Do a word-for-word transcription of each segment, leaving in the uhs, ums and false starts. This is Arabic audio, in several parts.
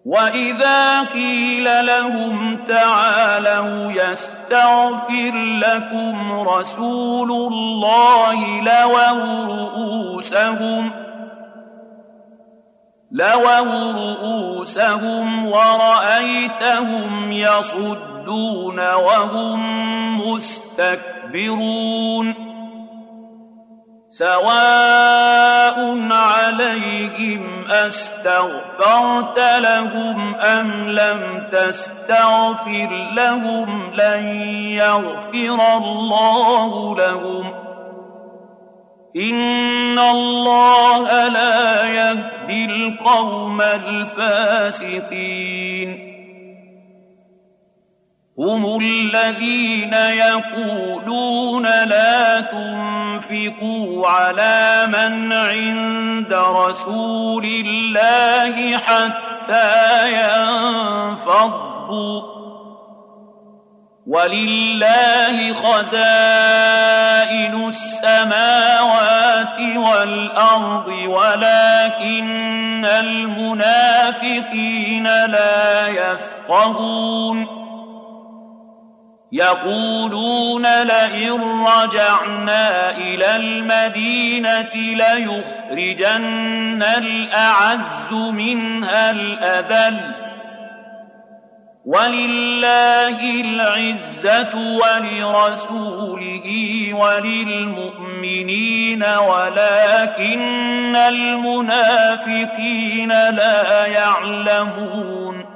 وَإِذَا قِيلَ لَهُمْ تَعَالَوْا يَسْتَغْفِرْ لَكُمْ رَسُولُ اللَّهِ لَوَوْا رُءُوسَهُمْ لَوَوْا رُءُوسَهُمْ وَرَأَيْتَهُمْ يَصُدُّونَ وَهُمْ مُسْتَكْبِرُونَ سَوَاءٌ عَلَيْهِمْ أَسْتَغْفَرْتَ لَهُمْ أَمْ لَمْ تَسْتَغْفِرْ لَهُمْ لَن يَغْفِرَ اللَّهُ لَهُمْ إِنَّ اللَّهَ لَا يَهْدِي الْقَوْمَ الْفَاسِقِينَ هُمُ الَّذِينَ يَقُولُونَ لَا تُنفِقُوا عَلَىٰ مَنْ عِندَ رَسُولِ اللَّهِ حَتَّىٰ يَنفَضُّوا ۗ وَلِلَّهِ خَزَائِنُ السَّمَاوَاتِ وَالْأَرْضِ وَلَٰكِنَّ الْمُنَافِقِينَ لَا يَفْقَهُونَ يَقُولُونَ لَئِن رَّجَعْنَا إِلَى الْمَدِينَةِ لَيُخْرِجَنَّ الْأَعَزُّ مِنْهَا الْأَذَلَّ ۚ وَلِلَّهِ الْعِزَّةُ وَلِرَسُولِهِ وَلِلْمُؤْمِنِينَ وَلَٰكِنَّ الْمُنَافِقِينَ لَا يَعْلَمُونَ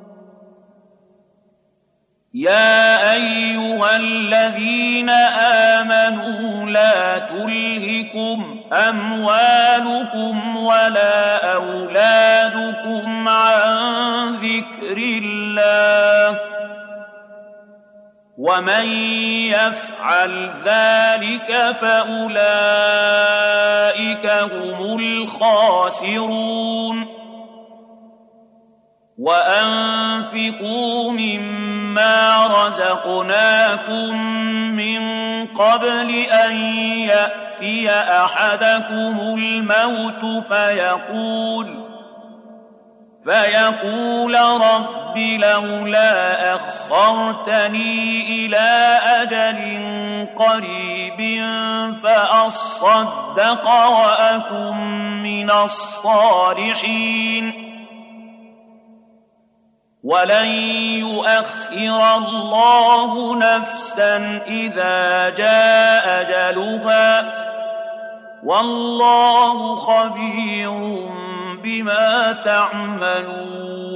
يَا أَيُّهَا الَّذِينَ آمَنُوا لَا تُلْهِكُمْ أَمْوَالُكُمْ وَلَا أَوْلَادُكُمْ عَن ذِكْرِ اللَّهِ ۚ وَمَن يَفْعَلْ ذَٰلِكَ فَأُولَٰئِكَ هُمُ الْخَاسِرُونَ وَأَنفِقُوا مِمَّا رَزَقْنَاكُم مِّن قَبْلِ أَن يَأْتِيَ أَحَدَكُمُ الْمَوْتُ فَيَقُولَ فَيَقُولَ رَبِّ لَوْلَا أَخَّرْتَنِي إِلَىٰ أَجَلٍ قَرِيبٍ فَأَصَّدَّقَ وَأَكُن مِّنَ الصَّالِحِينَ وَلَن يُؤَخِّرَ اللَّهُ نَفْسًا إِذَا جَاءَ أَجَلُهَا ۚ وَاللَّهُ خَبِيرٌ بِمَا تَعْمَلُونَ